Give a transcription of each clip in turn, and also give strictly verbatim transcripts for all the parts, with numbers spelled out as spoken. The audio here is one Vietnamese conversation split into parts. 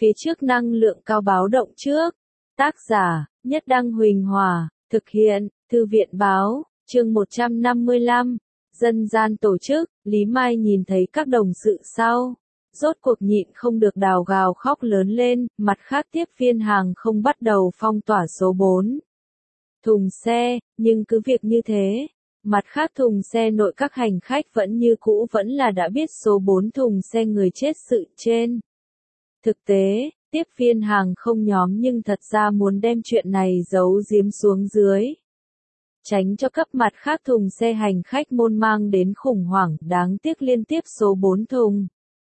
Phía trước năng lượng cao báo động trước. Tác giả, Nhất Đăng Huỳnh Hòa, thực hiện, Thư viện báo, chương một trăm năm mươi lăm, dân gian tổ chức, Lý Mai nhìn thấy các đồng sự sau. Rốt cuộc nhịn không được đào gào khóc lớn lên, mặt khác tiếp viên hàng không bắt đầu phong tỏa số bốn. Thùng xe, nhưng cứ việc như thế, mặt khác thùng xe nội các hành khách vẫn như cũ vẫn là đã biết số bốn thùng xe người chết sự trên. Thực tế, tiếp viên hàng không nhóm nhưng thật ra muốn đem chuyện này giấu giếm xuống dưới. Tránh cho cấp mặt khác thùng xe hành khách môn mang đến khủng hoảng đáng tiếc liên tiếp số bốn thùng.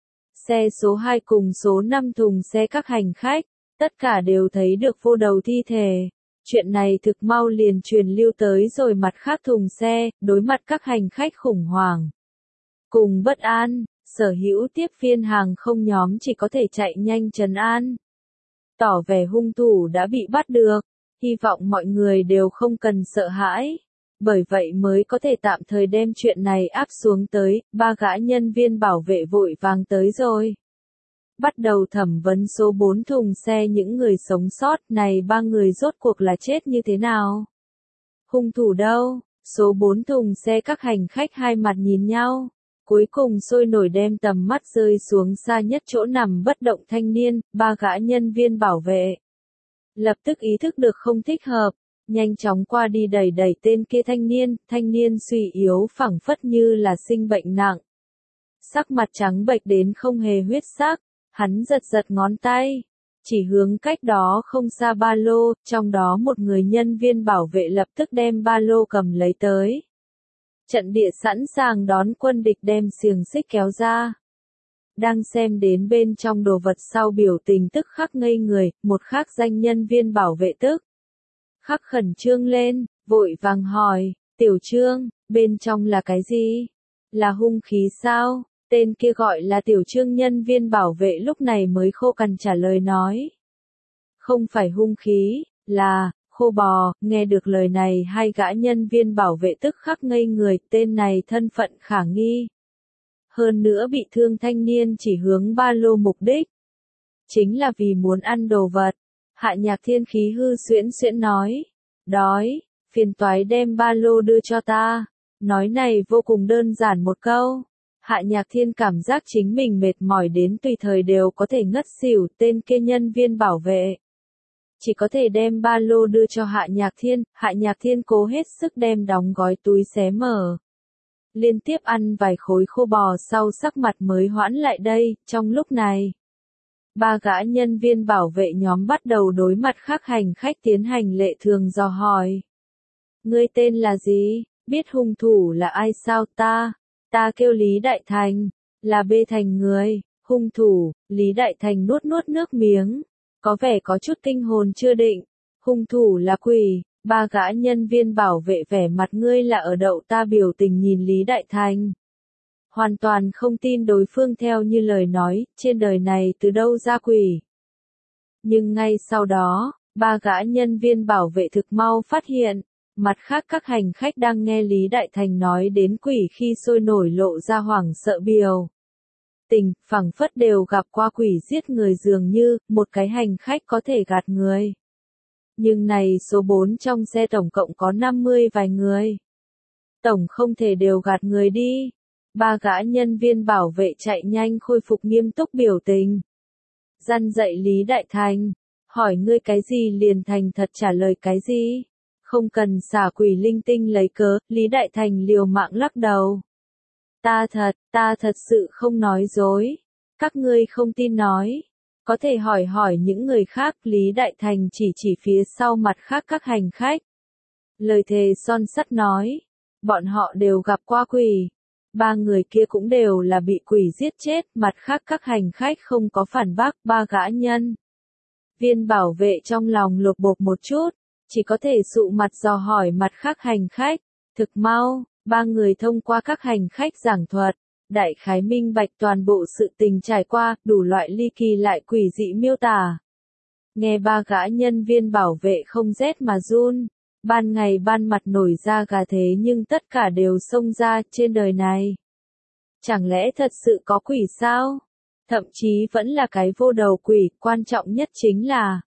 Xe số hai cùng số năm thùng xe các hành khách, tất cả đều thấy được vô đầu thi thể. Chuyện này thực mau liền truyền lưu tới rồi mặt khác thùng xe, đối mặt các hành khách khủng hoảng. Cùng bất an, sở hữu tiếp viên hàng không nhóm chỉ có thể chạy nhanh trấn an. Tỏ vẻ hung thủ đã bị bắt được, hy vọng mọi người đều không cần sợ hãi. Bởi vậy mới có thể tạm thời đem chuyện này áp xuống tới, ba gã nhân viên bảo vệ vội vàng tới rồi. Bắt đầu thẩm vấn số bốn thùng xe những người sống sót này ba người rốt cuộc là chết như thế nào? Hung thủ đâu? Số bốn thùng xe các hành khách hai mặt nhìn nhau. Cuối cùng sôi nổi đem tầm mắt rơi xuống xa nhất chỗ nằm bất động thanh niên, ba gã nhân viên bảo vệ. Lập tức ý thức được không thích hợp, nhanh chóng qua đi đẩy đẩy tên kia thanh niên, thanh niên suy yếu phảng phất như là sinh bệnh nặng. Sắc mặt trắng bệch đến không hề huyết sắc, hắn giật giật ngón tay, chỉ hướng cách đó không xa ba lô, trong đó một người nhân viên bảo vệ lập tức đem ba lô cầm lấy tới. Trận địa sẵn sàng đón quân địch đem xiềng xích kéo ra. Đang xem đến bên trong đồ vật sau biểu tình tức khắc ngây người, một khác danh nhân viên bảo vệ tức khắc khẩn trương lên, vội vàng hỏi, tiểu Trương, bên trong là cái gì? Là hung khí sao? Tên kia gọi là tiểu Trương nhân viên bảo vệ lúc này mới khô cằn trả lời nói. Không phải hung khí, là khô bò. Nghe được lời này hai gã nhân viên bảo vệ tức khắc ngây người, tên này thân phận khả nghi. Hơn nữa bị thương thanh niên chỉ hướng ba lô mục đích. Chính là vì muốn ăn đồ vật. Hạ Nhạc Thiên khí hư xuyễn xuyễn nói. Đói, phiền toái đem ba lô đưa cho ta. Nói này vô cùng đơn giản một câu. Hạ Nhạc Thiên cảm giác chính mình mệt mỏi đến tùy thời đều có thể ngất xỉu, tên kia nhân viên bảo vệ. Chỉ có thể đem ba lô đưa cho Hạ Nhạc Thiên, Hạ Nhạc Thiên cố hết sức đem đóng gói túi xé mở. Liên tiếp ăn vài khối khô bò sau sắc mặt mới hoãn lại đây, trong lúc này. Ba gã nhân viên bảo vệ nhóm bắt đầu đối mặt khác hành khách tiến hành lệ thường dò hỏi. Ngươi tên là gì? Biết hung thủ là ai sao? Ta, ta kêu Lý Đại Thành, là bê thành người, hung thủ. Lý Đại Thành nuốt nuốt nước miếng, có vẻ có chút kinh hồn chưa định, hung thủ là quỷ. Ba gã nhân viên bảo vệ vẻ mặt ngươi là ở đậu ta biểu tình nhìn Lý Đại Thành. Hoàn toàn không tin đối phương theo như lời nói, trên đời này từ đâu ra quỷ. Nhưng ngay sau đó, ba gã nhân viên bảo vệ thực mau phát hiện, mặt khác các hành khách đang nghe Lý Đại Thành nói đến quỷ khi sôi nổi lộ ra hoảng sợ biểu tình, phảng phất đều gặp qua quỷ giết người dường như, một cái hành khách có thể gạt người. Nhưng này số bốn trong xe tổng cộng có năm mươi vài người. Tổng không thể đều gạt người đi. Ba gã nhân viên bảo vệ chạy nhanh khôi phục nghiêm túc biểu tình. Răn dạy Lý Đại Thành, hỏi ngươi cái gì liền thành thật trả lời cái gì. Không cần xả quỷ linh tinh lấy cớ, Lý Đại Thành liều mạng lắc đầu. Ta thật, ta thật sự không nói dối. Các ngươi không tin nói. Có thể hỏi hỏi những người khác, Lý Đại Thành chỉ chỉ phía sau mặt khác các hành khách. Lời thề son sắt nói, bọn họ đều gặp qua quỷ. Ba người kia cũng đều là bị quỷ giết chết, mặt khác các hành khách không có phản bác, ba gã nhân. Viên bảo vệ trong lòng lột bột một chút, chỉ có thể sụ mặt dò hỏi mặt khác hành khách. Thực mau, ba người thông qua các hành khách giảng thuật. Đại khái minh bạch toàn bộ sự tình trải qua, đủ loại ly kỳ lại quỷ dị miêu tả. Nghe ba gã nhân viên bảo vệ không rét mà run, ban ngày ban mặt nổi da gà thế nhưng tất cả đều xông ra trên đời này. Chẳng lẽ thật sự có quỷ sao? thậm chí vẫn là cái vô đầu quỷ, quan trọng nhất chính là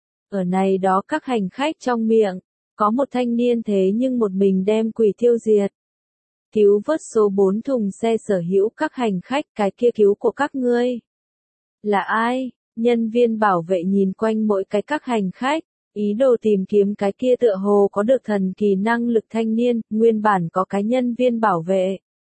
ở này đó các hành khách trong miệng, có một thanh niên thế nhưng một mình đem quỷ tiêu diệt. Cứu vớt số bốn thùng xe sở hữu các hành khách, cái kia cứu của các ngươi. Là ai? Nhân viên bảo vệ nhìn quanh mỗi cái các hành khách, ý đồ tìm kiếm cái kia tựa hồ có được thần kỳ năng lực thanh niên, nguyên bản có cái nhân viên bảo vệ.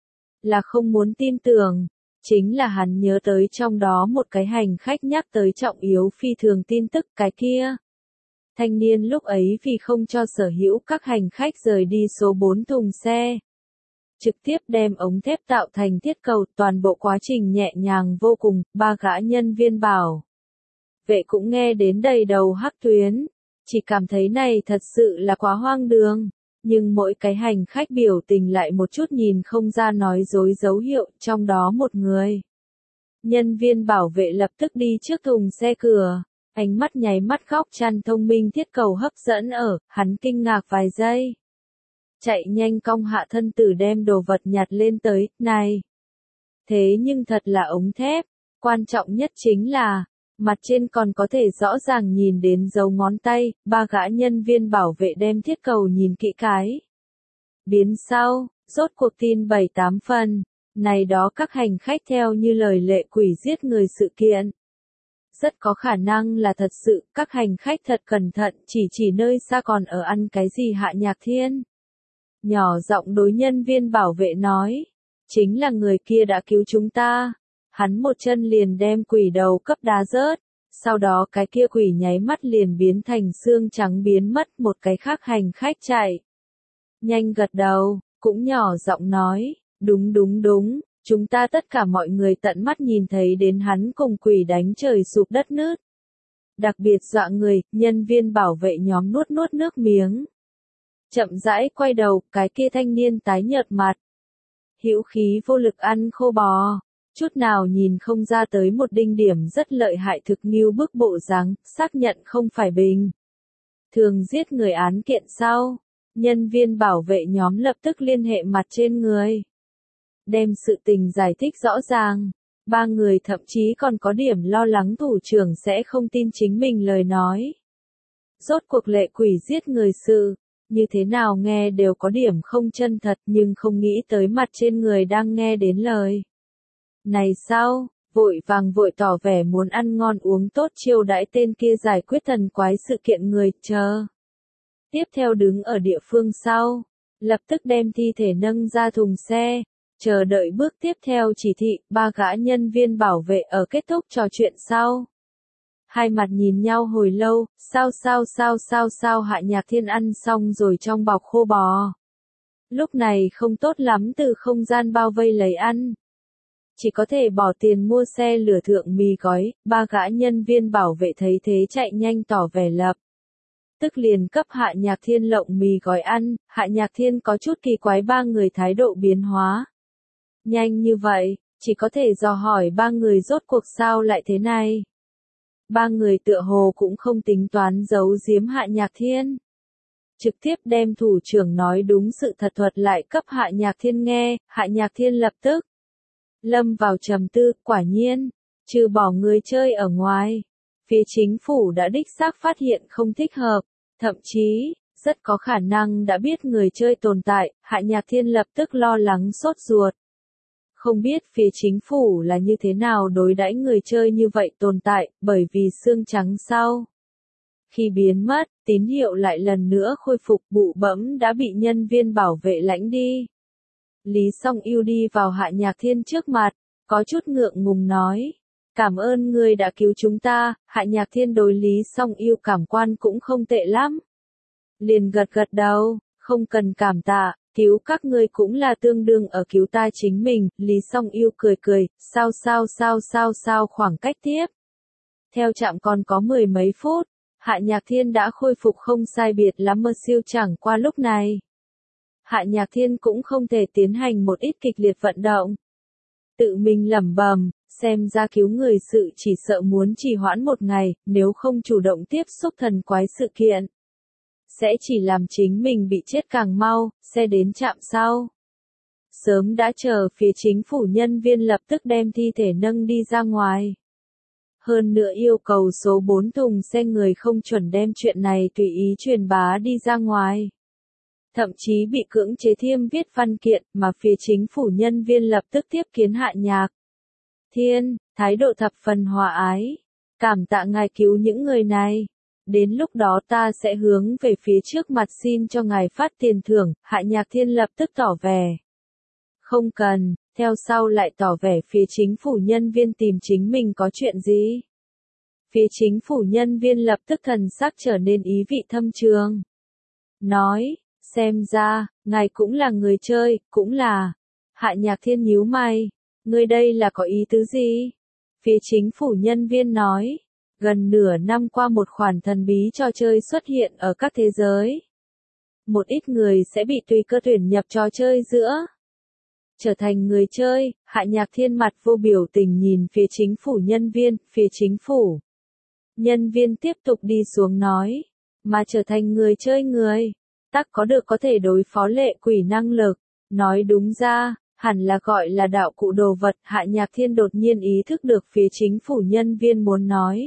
Là không muốn tin tưởng, chính là hắn nhớ tới trong đó một cái hành khách nhắc tới trọng yếu phi thường tin tức cái kia. Thanh niên lúc ấy vì không cho sở hữu các hành khách rời đi số bốn thùng xe. Trực tiếp đem ống thép tạo thành thiết cầu, toàn bộ quá trình nhẹ nhàng vô cùng, ba gã nhân viên bảo vệ cũng nghe đến đầy đầu hắc tuyến, chỉ cảm thấy này thật sự là quá hoang đường, nhưng mỗi cái hành khách biểu tình lại một chút nhìn không ra nói dối dấu hiệu, trong đó một người. Nhân viên bảo vệ lập tức đi trước thùng xe cửa, ánh mắt nháy mắt góc chăn thông minh thiết cầu hấp dẫn ở, hắn kinh ngạc vài giây. Chạy nhanh cong hạ thân tử đem đồ vật nhặt lên tới, này. Thế nhưng thật là ống thép, quan trọng nhất chính là, mặt trên còn có thể rõ ràng nhìn đến dấu ngón tay, ba gã nhân viên bảo vệ đem thiết cầu nhìn kỹ cái. Biến sau, rốt cuộc tin bảy tám phần, này đó các hành khách theo như lời lệ quỷ giết người sự kiện. Rất có khả năng là thật sự, các hành khách thật cẩn thận, chỉ chỉ nơi xa còn ở ăn cái gì Hạ Nhạc Thiên. Nhỏ giọng đối nhân viên bảo vệ nói, chính là người kia đã cứu chúng ta. Hắn một chân liền đem quỷ đầu cấp đá rớt, sau đó cái kia quỷ nháy mắt liền biến thành xương trắng biến mất, một cái khác hành khách chạy. Nhanh gật đầu, cũng nhỏ giọng nói, đúng đúng đúng, chúng ta tất cả mọi người tận mắt nhìn thấy đến hắn cùng quỷ đánh trời sụp đất nứt. Đặc biệt dọa người, nhân viên bảo vệ nhóm nuốt nuốt nước miếng. Chậm rãi quay đầu, cái kia thanh niên tái nhợt mặt. Hữu khí vô lực ăn khô bò, chút nào nhìn không ra tới một đinh điểm rất lợi hại thực nghiêu bức bộ dáng, xác nhận không phải bình. Thường giết người án kiện sau, nhân viên bảo vệ nhóm lập tức liên hệ mặt trên người. Đem sự tình giải thích rõ ràng, ba người thậm chí còn có điểm lo lắng thủ trưởng sẽ không tin chính mình lời nói. Rốt cuộc lệ quỷ giết người sự, như thế nào nghe đều có điểm không chân thật nhưng không nghĩ tới mặt trên người đang nghe đến lời. Này sao, vội vàng vội tỏ vẻ muốn ăn ngon uống tốt chiêu đãi tên kia giải quyết thần quái sự kiện người, chờ. Tiếp theo đứng ở địa phương sau, lập tức đem thi thể nâng ra thùng xe, chờ đợi bước tiếp theo chỉ thị, ba gã nhân viên bảo vệ ở kết thúc trò chuyện sau. Hai mặt nhìn nhau hồi lâu, sao sao sao sao sao Hạ Nhạc Thiên ăn xong rồi trong bọc khô bò. Lúc này không tốt lắm từ không gian bao vây lấy ăn. Chỉ có thể bỏ tiền mua xe lửa thượng mì gói, ba gã nhân viên bảo vệ thấy thế chạy nhanh tỏ vẻ lập. Tức liền cấp Hạ Nhạc Thiên lộng mì gói ăn, Hạ Nhạc Thiên có chút kỳ quái ba người thái độ biến hóa. Nhanh như vậy, chỉ có thể dò hỏi ba người rốt cuộc sao lại thế này. Ba người tựa hồ cũng không tính toán giấu giếm Hạ Nhạc Thiên. Trực tiếp đem thủ trưởng nói đúng sự thật thuật lại cấp Hạ Nhạc Thiên nghe, Hạ Nhạc Thiên lập tức lâm vào trầm tư, quả nhiên, trừ bỏ người chơi ở ngoài, phía chính phủ đã đích xác phát hiện không thích hợp, thậm chí, rất có khả năng đã biết người chơi tồn tại, Hạ Nhạc Thiên lập tức lo lắng sốt ruột. Không biết phía chính phủ là như thế nào đối đãi người chơi như vậy tồn tại, bởi vì xương trắng sau. Khi biến mất, tín hiệu lại lần nữa khôi phục, bụ bẫm đã bị nhân viên bảo vệ lãnh đi. Lý Song Yêu đi vào Hạ Nhạc Thiên trước mặt, có chút ngượng ngùng nói. Cảm ơn người đã cứu chúng ta, Hạ Nhạc Thiên đối Lý Song Yêu cảm quan cũng không tệ lắm. Liền gật gật đầu, không cần cảm tạ, cứu các ngươi cũng là tương đương ở cứu ta chính mình, Lý Song Yêu cười cười, sao sao sao sao sao khoảng cách tiếp. Theo chạm còn có mười mấy phút, Hạ Nhạc Thiên đã khôi phục không sai biệt lắm mơ siêu chẳng qua lúc này. Hạ Nhạc Thiên cũng không thể tiến hành một ít kịch liệt vận động. Tự mình lẩm bẩm, xem ra cứu người sự chỉ sợ muốn trì hoãn một ngày, nếu không chủ động tiếp xúc thần quái sự kiện. Sẽ chỉ làm chính mình bị chết càng mau, xe đến trạm sau. Sớm đã chờ phía chính phủ nhân viên lập tức đem thi thể nâng đi ra ngoài. Hơn nữa yêu cầu số bốn thùng xe người không chuẩn đem chuyện này tùy ý truyền bá đi ra ngoài. Thậm chí bị cưỡng chế thiêm viết văn kiện mà phía chính phủ nhân viên lập tức tiếp kiến Hạ Nhạc Thiên, thái độ thập phần hòa ái. Cảm tạ ngài cứu những người này. Đến lúc đó ta sẽ hướng về phía trước mặt xin cho ngài phát tiền thưởng. Hạ Nhạc Thiên lập tức tỏ vẻ. Không cần, theo sau lại tỏ vẻ phía chính phủ nhân viên tìm chính mình có chuyện gì. Phía chính phủ nhân viên lập tức thần sắc trở nên ý vị thâm trường. Nói, xem ra, ngài cũng là người chơi, cũng là. Hạ Nhạc Thiên nhíu mày, ngươi đây là có ý tứ gì? Phía chính phủ nhân viên nói, gần nửa năm qua một khoản thần bí trò chơi xuất hiện ở các thế giới. Một ít người sẽ bị tùy cơ tuyển nhập trò chơi giữa. Trở thành người chơi, Hạ Nhạc Thiên mặt vô biểu tình nhìn phía chính phủ nhân viên, phía chính phủ. Nhân viên tiếp tục đi xuống nói, mà trở thành người chơi người, tắc có được có thể đối phó lệ quỷ năng lực, nói đúng ra, hẳn là gọi là đạo cụ đồ vật. Hạ Nhạc Thiên đột nhiên ý thức được phía chính phủ nhân viên muốn nói.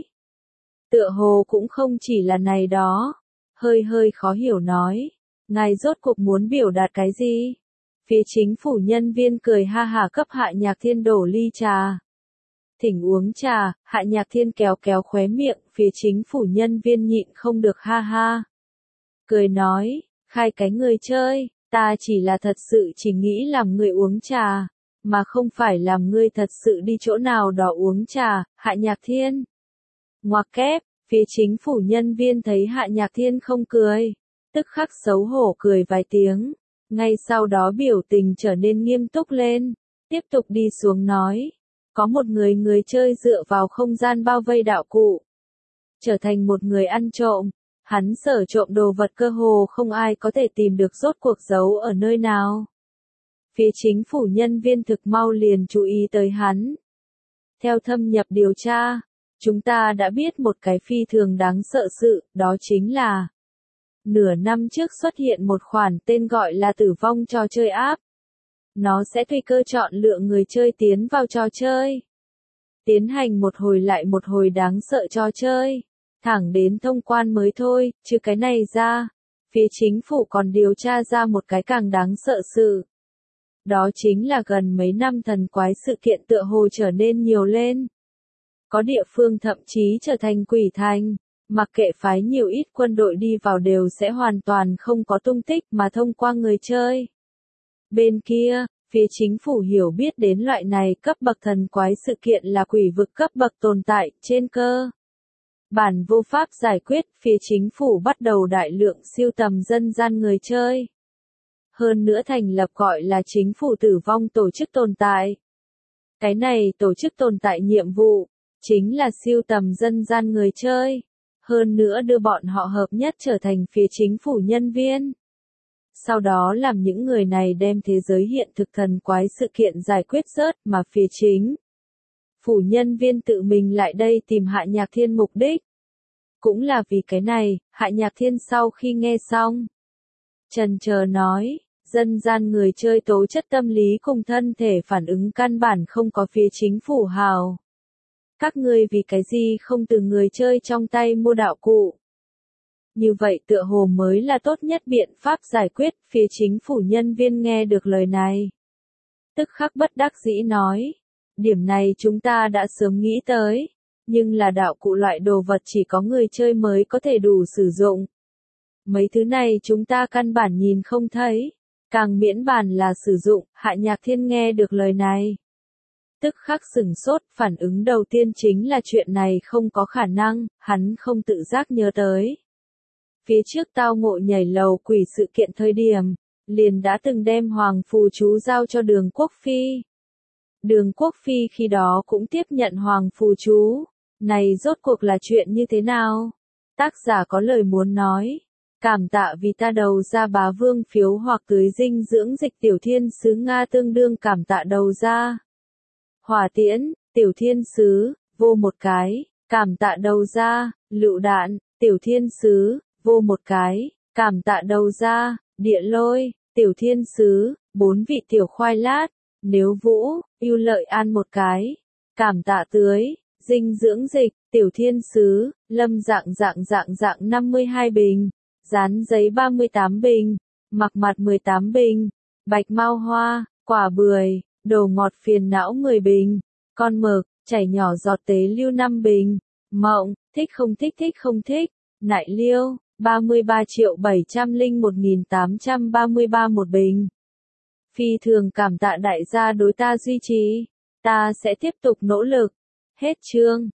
Tựa hồ cũng không chỉ là này đó, hơi hơi khó hiểu nói, ngài rốt cuộc muốn biểu đạt cái gì? Phía chính phủ nhân viên cười ha hả cấp Hạ Nhạc Thiên đổ ly trà. Thỉnh uống trà, Hạ Nhạc Thiên kéo kéo khóe miệng, phía chính phủ nhân viên nhịn không được ha ha. Cười nói, khai cái người chơi, ta chỉ là thật sự chỉ nghĩ làm người uống trà, mà không phải làm ngươi thật sự đi chỗ nào đó uống trà. Hạ Nhạc Thiên. Ngoặc kép, phía chính phủ nhân viên thấy Hạ Nhạc Thiên không cười, tức khắc xấu hổ cười vài tiếng. Ngay sau đó biểu tình trở nên nghiêm túc lên, tiếp tục đi xuống nói, có một người người chơi dựa vào không gian bao vây đạo cụ, trở thành một người ăn trộm, hắn sở trộm đồ vật cơ hồ không ai có thể tìm được rốt cuộc giấu ở nơi nào. Phía chính phủ nhân viên thực mau liền chú ý tới hắn. Theo thâm nhập điều tra, chúng ta đã biết một cái phi thường đáng sợ sự, đó chính là nửa năm trước xuất hiện một khoản tên gọi là tử vong trò chơi app. Nó sẽ tùy cơ chọn lựa người chơi tiến vào trò chơi. Tiến hành một hồi lại một hồi đáng sợ trò chơi. Thẳng đến thông quan mới thôi, chứ cái này ra. Phía chính phủ còn điều tra ra một cái càng đáng sợ sự. Đó chính là gần mấy năm thần quái sự kiện tựa hồ trở nên nhiều lên. Có địa phương thậm chí trở thành quỷ thành. Mặc kệ phái nhiều ít quân đội đi vào đều sẽ hoàn toàn không có tung tích mà thông qua người chơi. Bên kia, phía chính phủ hiểu biết đến loại này cấp bậc thần quái sự kiện là quỷ vực cấp bậc tồn tại, trên cơ bản vô pháp giải quyết, phía chính phủ bắt đầu đại lượng siêu tầm dân gian người chơi. Hơn nữa thành lập gọi là chính phủ tử vong tổ chức tồn tại. Cái này tổ chức tồn tại nhiệm vụ, chính là siêu tầm dân gian người chơi. Hơn nữa đưa bọn họ hợp nhất trở thành phía chính phủ nhân viên. Sau đó làm những người này đem thế giới hiện thực thần quái sự kiện giải quyết rớt mà phía chính phủ nhân viên tự mình lại đây tìm Hạ Nhạc Thiên mục đích. Cũng là vì cái này, Hạ Nhạc Thiên sau khi nghe xong, chần chờ nói, dân gian người chơi tố chất tâm lý cùng thân thể phản ứng căn bản không có phía chính phủ hào. Các ngươi vì cái gì không từ người chơi trong tay mua đạo cụ? Như vậy tựa hồ mới là tốt nhất biện pháp giải quyết. Phía chính phủ nhân viên nghe được lời này, tức khắc bất đắc dĩ nói, điểm này chúng ta đã sớm nghĩ tới, nhưng là đạo cụ loại đồ vật chỉ có người chơi mới có thể đủ sử dụng. Mấy thứ này chúng ta căn bản nhìn không thấy, càng miễn bàn là sử dụng. Hạ Nhạc Thiên nghe được lời này, tức khắc sửng sốt, phản ứng đầu tiên chính là chuyện này không có khả năng, hắn không tự giác nhớ tới. Phía trước tao ngộ nhảy lầu quỷ sự kiện thời điểm, liền đã từng đem Hoàng Phù Chú giao cho Đường Quốc Phi. Đường Quốc Phi khi đó cũng tiếp nhận Hoàng Phù Chú, này rốt cuộc là chuyện như thế nào? Tác giả có lời muốn nói, cảm tạ vì ta đầu ra bá vương phiếu hoặc tưới dinh dưỡng dịch tiểu thiên sứ Nga tương đương cảm tạ đầu ra. Hỏa tiễn, tiểu thiên sứ, vô một cái, cảm tạ đầu ra, lựu đạn, tiểu thiên sứ, vô một cái, cảm tạ đầu ra, địa lôi, tiểu thiên sứ, bốn vị tiểu khoai lát, nếu Vũ, yêu lợi an một cái, cảm tạ tưới, dinh dưỡng dịch, tiểu thiên sứ, lâm dạng dạng dạng dạng năm mươi hai bình, dán giấy ba mươi tám bình, mặc mặt mười tám bình, bạch mao hoa, quả bưởi, đồ ngọt phiền não mười bình, con mực, chảy nhỏ giọt tế lưu năm bình, mộng, thích không thích thích không thích, nại liêu, ba mươi ba triệu bảy trăm lẻ một nghìn tám trăm ba mươi ba một bình. Phi thường cảm tạ đại gia đối ta duy trì, ta sẽ tiếp tục nỗ lực. Hết chương.